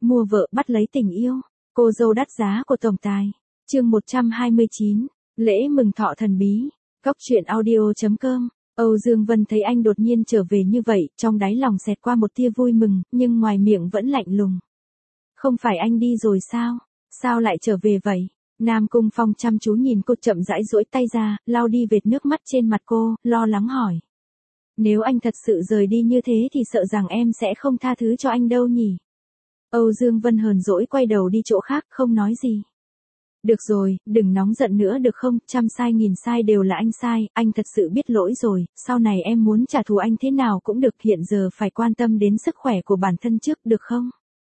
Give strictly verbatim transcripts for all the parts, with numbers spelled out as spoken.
mua vợ bắt lấy tình yêu. Cô dâu đắt giá của tổng tài. Chương một trăm hai mươi chín, lễ mừng thọ thần bí. Góc truyện audio chấm com. Âu Dương Vân thấy anh đột nhiên trở về như vậy, trong đáy lòng xẹt qua một tia vui mừng, nhưng ngoài miệng vẫn lạnh lùng. Không phải anh đi rồi sao? Sao lại trở về vậy? Nam Cung Phong chăm chú nhìn cô chậm rãi duỗi tay ra, lau đi vệt nước mắt trên mặt cô, lo lắng hỏi. Nếu anh thật sự rời đi như thế thì sợ rằng em sẽ không tha thứ cho anh đâu nhỉ? Âu Dương Vân hờn dỗi quay đầu đi chỗ khác, không nói gì. Được rồi, đừng nóng giận nữa được không, trăm sai nghìn sai đều là anh sai, anh thật sự biết lỗi rồi, sau này em muốn trả thù anh thế nào cũng được, hiện giờ phải quan tâm đến sức khỏe của bản thân trước, được không?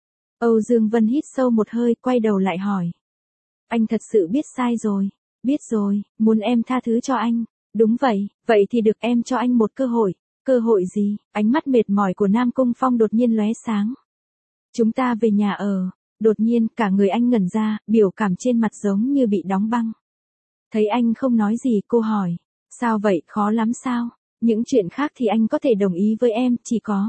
Âu Dương Vân hít sâu một hơi, quay đầu lại hỏi. Anh thật sự biết sai rồi, biết rồi, muốn em tha thứ cho anh. Đúng vậy, vậy thì được, em cho anh một cơ hội. Cơ hội gì? Ánh mắt mệt mỏi của Nam Cung Phong đột nhiên lóe sáng. Chúng ta về nhà ở. Đột nhiên, cả người anh ngẩn ra, biểu cảm trên mặt giống như bị đóng băng. Thấy anh không nói gì, cô hỏi. Sao vậy, khó lắm sao? Những chuyện khác thì anh có thể đồng ý với em, chỉ có.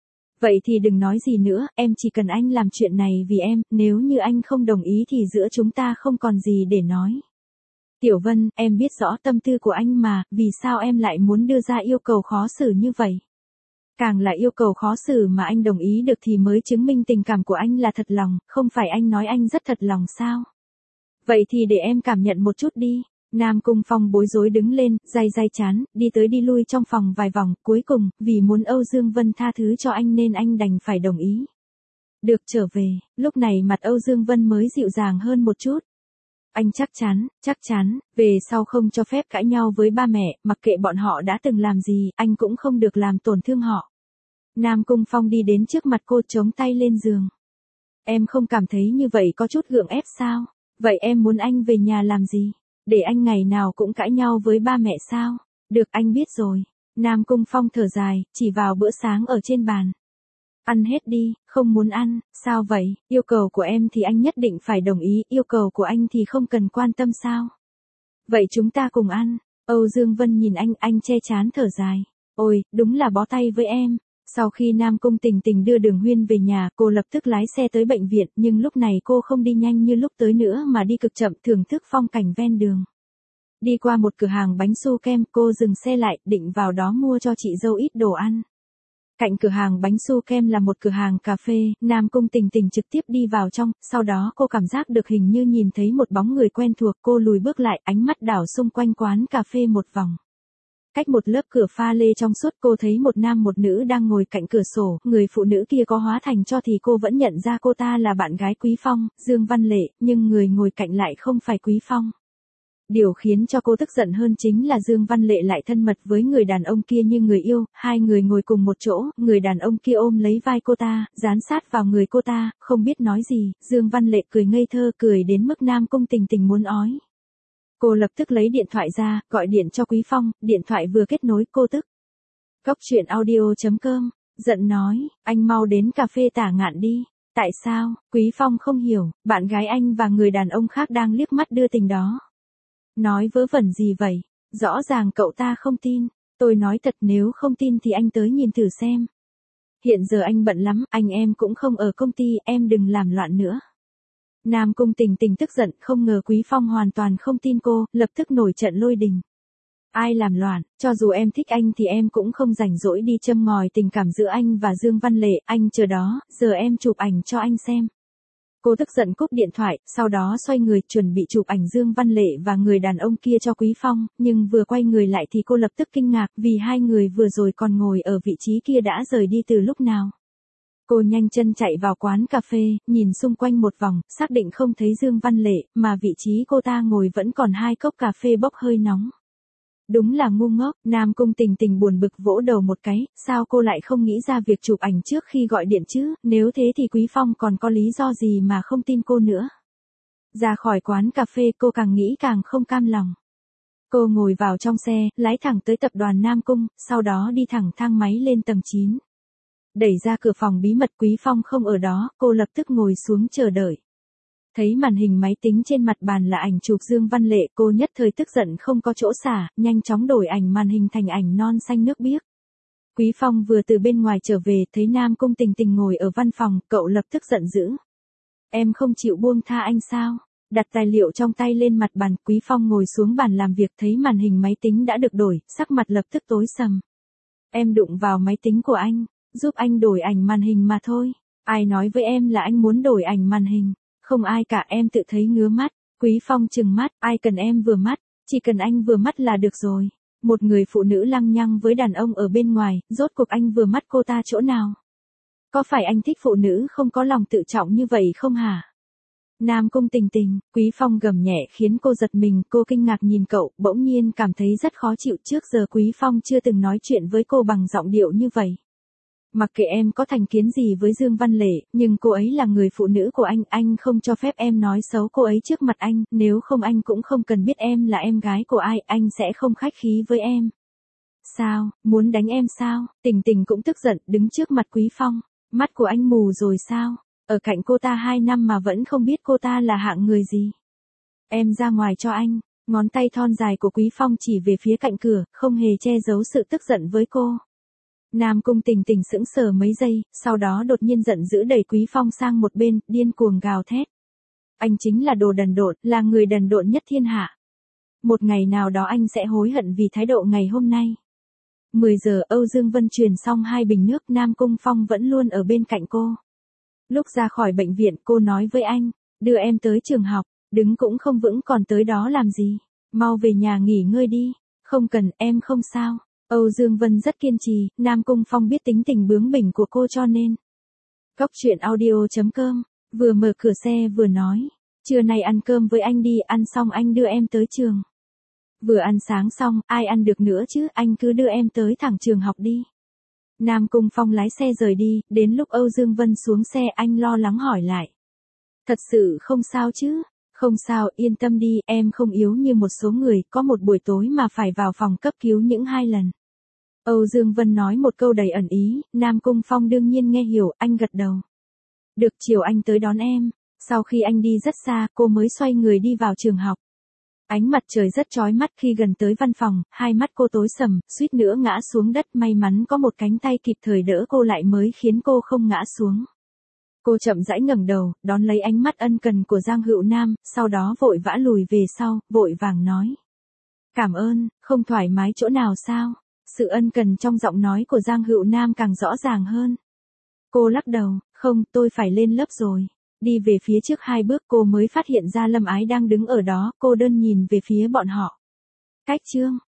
Vậy thì đừng nói gì nữa, em chỉ cần anh làm chuyện này vì em, nếu như anh không đồng ý thì giữa chúng ta không còn gì để nói. Tiểu Vân, em biết rõ tâm tư của anh mà, vì sao em lại muốn đưa ra yêu cầu khó xử như vậy? Càng là yêu cầu khó xử mà anh đồng ý được thì mới chứng minh tình cảm của anh là thật lòng, không phải anh nói anh rất thật lòng sao? Vậy thì để em cảm nhận một chút đi. Nam Cung Phong bối rối đứng lên, day day chán, đi tới đi lui trong phòng vài vòng, cuối cùng, vì muốn Âu Dương Vân tha thứ cho anh nên anh đành phải đồng ý. Được, trở về, lúc này mặt Âu Dương Vân mới dịu dàng hơn một chút. Anh chắc chắn, chắc chắn, về sau không cho phép cãi nhau với ba mẹ, mặc kệ bọn họ đã từng làm gì, anh cũng không được làm tổn thương họ. Nam Cung Phong đi đến trước mặt cô, chống tay lên giường. Em không cảm thấy như vậy có chút gượng ép sao? Vậy em muốn anh về nhà làm gì? Để anh ngày nào cũng cãi nhau với ba mẹ sao? Được, anh biết rồi. Nam Cung Phong thở dài, chỉ vào bữa sáng ở trên bàn. Ăn hết đi, không muốn ăn, sao vậy? Yêu cầu của em thì anh nhất định phải đồng ý, yêu cầu của anh thì không cần quan tâm sao? Vậy chúng ta cùng ăn. Âu Dương Vân nhìn anh, anh che chán thở dài. Ôi, đúng là bó tay với em. Sau khi Nam Cung Tình Tình đưa Đường Huyên về nhà, cô lập tức lái xe tới bệnh viện, nhưng lúc này cô không đi nhanh như lúc tới nữa mà đi cực chậm, thưởng thức phong cảnh ven đường. Đi qua một cửa hàng bánh su kem, cô dừng xe lại, định vào đó mua cho chị dâu ít đồ ăn. Cạnh cửa hàng bánh su kem là một cửa hàng cà phê, Nam Cung Tình Tình trực tiếp đi vào trong, sau đó cô cảm giác được hình như nhìn thấy một bóng người quen thuộc, cô lùi bước lại, ánh mắt đảo xung quanh quán cà phê một vòng. Cách một lớp cửa pha lê trong suốt, cô thấy một nam một nữ đang ngồi cạnh cửa sổ, người phụ nữ kia có hóa thành cho thì cô vẫn nhận ra cô ta là bạn gái Quý Phong, Dương Văn Lệ, nhưng người ngồi cạnh lại không phải Quý Phong. Điều khiến cho cô tức giận hơn chính là Dương Văn Lệ lại thân mật với người đàn ông kia như người yêu, hai người ngồi cùng một chỗ, người đàn ông kia ôm lấy vai cô ta, dán sát vào người cô ta, không biết nói gì, Dương Văn Lệ cười ngây thơ, cười đến mức Nam Cung Tình Tình muốn ói. Cô lập tức lấy điện thoại ra, gọi điện cho Quý Phong, điện thoại vừa kết nối cô tức. Góc truyện audio chấm com, giận nói, anh mau đến cà phê Tả Ngạn đi. Tại sao? Quý Phong không hiểu, bạn gái anh và người đàn ông khác đang liếc mắt đưa tình đó. Nói vớ vẩn gì vậy? Rõ ràng cậu ta không tin. Tôi nói thật, nếu không tin thì anh tới nhìn thử xem. Hiện giờ anh bận lắm, anh em cũng không ở công ty, em đừng làm loạn nữa. Nam Cung Tình Tình tức giận, không ngờ Quý Phong hoàn toàn không tin cô, lập tức nổi trận lôi đình. Ai làm loạn, cho dù em thích anh thì em cũng không rảnh rỗi đi châm ngòi tình cảm giữa anh và Dương Văn Lệ, anh chờ đó, giờ em chụp ảnh cho anh xem. Cô tức giận cúp điện thoại, sau đó xoay người chuẩn bị chụp ảnh Dương Văn Lệ và người đàn ông kia cho Quý Phong, nhưng vừa quay người lại thì cô lập tức kinh ngạc vì hai người vừa rồi còn ngồi ở vị trí kia đã rời đi từ lúc nào. Cô nhanh chân chạy vào quán cà phê, nhìn xung quanh một vòng, xác định không thấy Dương Văn Lệ, mà vị trí cô ta ngồi vẫn còn hai cốc cà phê bốc hơi nóng. Đúng là ngu ngốc, Nam Cung Tình Tình buồn bực vỗ đầu một cái, sao cô lại không nghĩ ra việc chụp ảnh trước khi gọi điện chứ, nếu thế thì Quý Phong còn có lý do gì mà không tin cô nữa. Ra khỏi quán cà phê cô càng nghĩ càng không cam lòng. Cô ngồi vào trong xe, lái thẳng tới tập đoàn Nam Cung, sau đó đi thẳng thang máy lên tầng chín. Đẩy ra cửa phòng bí mật, Quý Phong không ở đó, cô lập tức ngồi xuống chờ đợi. Thấy màn hình máy tính trên mặt bàn là ảnh chụp Dương Văn Lệ, cô nhất thời tức giận không có chỗ xả, nhanh chóng đổi ảnh màn hình thành ảnh non xanh nước biếc. Quý Phong vừa từ bên ngoài trở về, thấy Nam Cung Tình Tình ngồi ở văn phòng, cậu lập tức giận dữ. Em không chịu buông tha anh sao? Đặt tài liệu trong tay lên mặt bàn, Quý Phong ngồi xuống bàn làm việc thấy màn hình máy tính đã được đổi, sắc mặt lập tức tối sầm. Em đụng vào máy tính của anh, giúp anh đổi ảnh màn hình mà thôi. Ai nói với em là anh muốn đổi ảnh màn hình? Không ai cả, em tự thấy ngứa mắt. Quý Phong trừng mắt, ai cần em vừa mắt, chỉ cần anh vừa mắt là được rồi. Một người phụ nữ lăng nhăng với đàn ông ở bên ngoài, rốt cuộc anh vừa mắt cô ta chỗ nào? Có phải anh thích phụ nữ không có lòng tự trọng như vậy không hả? Nam Cung Tình Tình, Quý Phong gầm nhẹ khiến cô giật mình, cô kinh ngạc nhìn cậu, bỗng nhiên cảm thấy rất khó chịu, trước giờ Quý Phong chưa từng nói chuyện với cô bằng giọng điệu như vậy. Mặc kệ em có thành kiến gì với Dương Văn Lệ, nhưng cô ấy là người phụ nữ của anh, anh không cho phép em nói xấu cô ấy trước mặt anh, nếu không anh cũng không cần biết em là em gái của ai, anh sẽ không khách khí với em. Sao, muốn đánh em sao? Tình Tình cũng tức giận, đứng trước mặt Quý Phong, mắt của anh mù rồi sao? Ở cạnh cô ta hai năm mà vẫn không biết cô ta là hạng người gì. Em ra ngoài cho anh, ngón tay thon dài của Quý Phong chỉ về phía cạnh cửa, không hề che giấu sự tức giận với cô. Nam Cung Tình Tình sững sờ mấy giây, sau đó đột nhiên giận dữ đẩy Quý Phong sang một bên, điên cuồng gào thét. Anh chính là đồ đần độn, là người đần độn nhất thiên hạ. Một ngày nào đó anh sẽ hối hận vì thái độ ngày hôm nay. mười giờ Âu Dương Vân truyền xong hai bình nước, Nam Cung Phong vẫn luôn ở bên cạnh cô. Lúc ra khỏi bệnh viện cô nói với anh, đưa em tới trường học, đứng cũng không vững còn tới đó làm gì, mau về nhà nghỉ ngơi đi, không cần, em không sao. Âu Dương Vân rất kiên trì, Nam Cung Phong biết tính tình bướng bỉnh của cô cho nên. Cóc truyện audio chấm com, vừa mở cửa xe vừa nói, trưa nay ăn cơm với anh đi, ăn xong anh đưa em tới trường. Vừa ăn sáng xong, ai ăn được nữa chứ, anh cứ đưa em tới thẳng trường học đi. Nam Cung Phong lái xe rời đi, đến lúc Âu Dương Vân xuống xe anh lo lắng hỏi lại. Thật sự không sao chứ? Không sao, yên tâm đi, em không yếu như một số người, có một buổi tối mà phải vào phòng cấp cứu những hai lần. Âu Dương Vân nói một câu đầy ẩn ý, Nam Cung Phong đương nhiên nghe hiểu, anh gật đầu. Được, chiều anh tới đón em. Sau khi anh đi rất xa, cô mới xoay người đi vào trường học. Ánh mặt trời rất chói mắt, khi gần tới văn phòng, hai mắt cô tối sầm, suýt nữa ngã xuống đất, may mắn có một cánh tay kịp thời đỡ cô lại mới khiến cô không ngã xuống. Cô chậm rãi ngẩng đầu, đón lấy ánh mắt ân cần của Giang Hữu Nam, sau đó vội vã lùi về sau, vội vàng nói. Cảm ơn, không thoải mái chỗ nào sao? Sự ân cần trong giọng nói của Giang Hữu Nam càng rõ ràng hơn. Cô lắc đầu, không, tôi phải lên lớp rồi. Đi về phía trước hai bước cô mới phát hiện ra Lâm Ái đang đứng ở đó, cô đơn nhìn về phía bọn họ. Cách chương